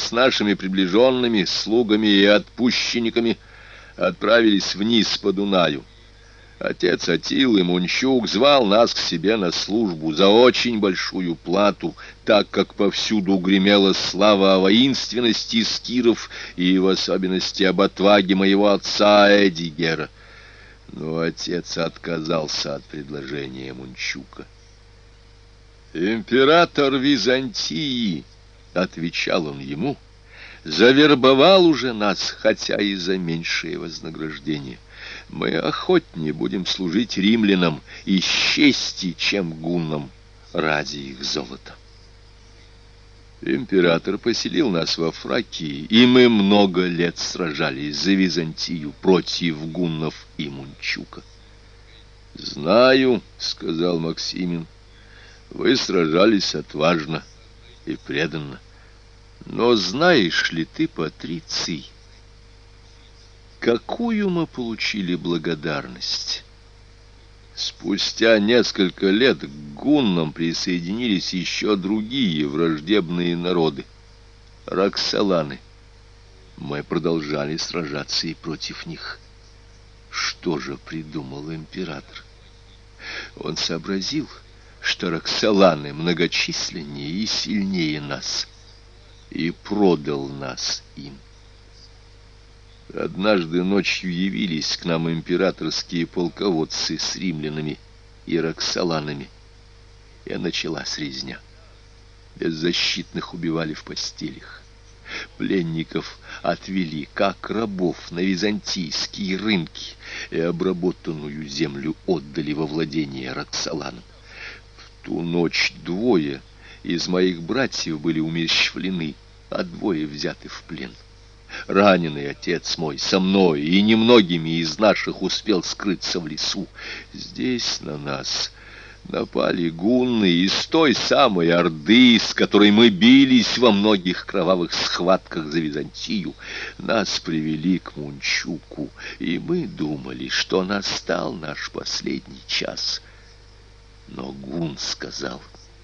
с нашими приближенными, слугами и отпущенниками отправились вниз по Дунаю. Отец Атилы Мунчук звал нас к себе на службу за очень большую плату, так как повсюду гремела слава о воинственности скиров и в особенности об отваге моего отца Эдигера. Но отец отказался от предложения Мунчука. «Император Византии, — отвечал он ему, — завербовал уже нас, хотя и за меньшее вознаграждение. Мы охотнее будем служить римлянам из чести, чем гуннам ради их золота». Император поселил нас во Фракии, и мы много лет сражались за Византию против гуннов и Мунчука. «Знаю, — сказал Максимин, — вы сражались отважно и преданно. Но знаешь ли ты, Патриций, какую мы получили благодарность? Спустя несколько лет к гуннам присоединились еще другие враждебные народы — роксоланы. Мы продолжали сражаться и против них. Что же придумал император? Он сообразил, что роксоланы многочисленнее и сильнее нас, и продал нас им. Однажды ночью явились к нам императорские полководцы с римлянами и роксоланами, и началась резня. Беззащитных убивали в постелях. Пленников отвели, как рабов, на византийские рынки, и обработанную землю отдали во владение роксоланам. В ту ночь двое из моих братьев были умерщвлены, а двое взяты в плен. Раненый отец мой со мной и немногими из наших успел скрыться в лесу. Здесь на нас напали гунны из той самой орды, с которой мы бились во многих кровавых схватках за Византию. Нас привели к Мунчуку, и мы думали, что настал наш последний час. Но гун сказал: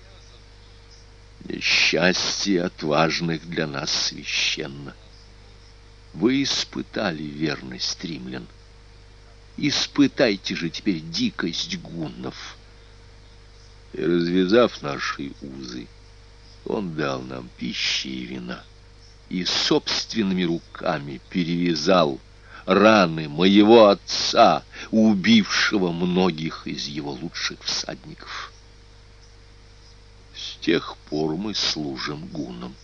«Несчастье отважных для нас священно. Вы испытали верность римлян. Испытайте же теперь дикость гуннов». И, развязав наши узы, он дал нам пищи и вина, и собственными руками перевязал раны моего отца, убившего многих из его лучших всадников. С тех пор мы служим гуннам.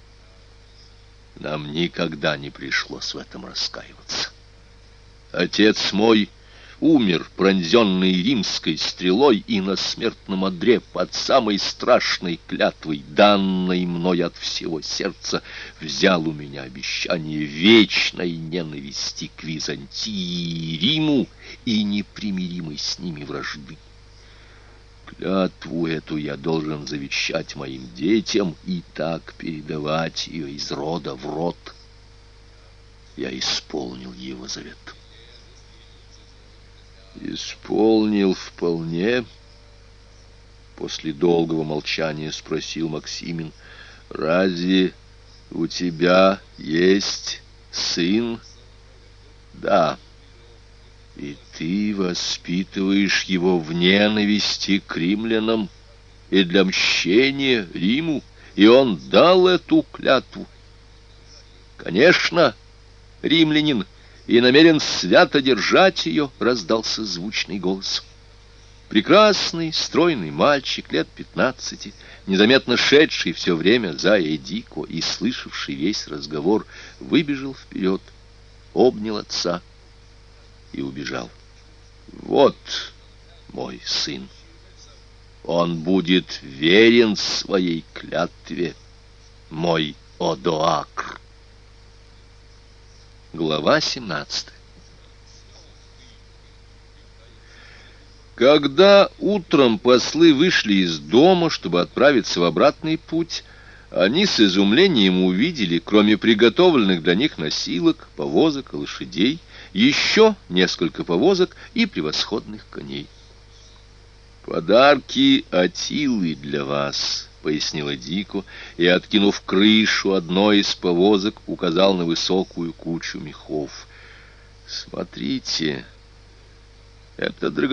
Нам никогда не пришлось в этом раскаиваться. Отец мой умер, пронзенный римской стрелой, и на смертном одре под самой страшной клятвой, данной мной от всего сердца, взял у меня обещание вечной ненависти к Византии и Риму и непримиримой с ними вражды. Клятву эту я должен завещать моим детям и так передавать ее из рода в род. Я исполнил его завет. «Исполнил вполне?» После долгого молчания спросил Максимин. «Разве у тебя есть сын?» «Да. И ты воспитываешь его в ненависти к римлянам и для мщения Риму, и он дал эту клятву?» «Конечно, римлянин, и намерен свято держать ее», — раздался звучный голос. Прекрасный, стройный мальчик лет 15, незаметно шедший все время за Эдико и слышавший весь разговор, выбежал вперед, обнял отца и убежал. «Вот мой сын. Он будет верен своей клятве, мой Одоакр». Глава 17. Когда утром послы вышли из дома, чтобы отправиться в обратный путь, они с изумлением увидели, кроме приготовленных для них носилок, повозок и лошадей, еще несколько повозок и превосходных коней. «Подарки Атилы для вас», пояснила Дику, и, откинув крышу одной из повозок, указал на высокую кучу мехов. «Смотрите, это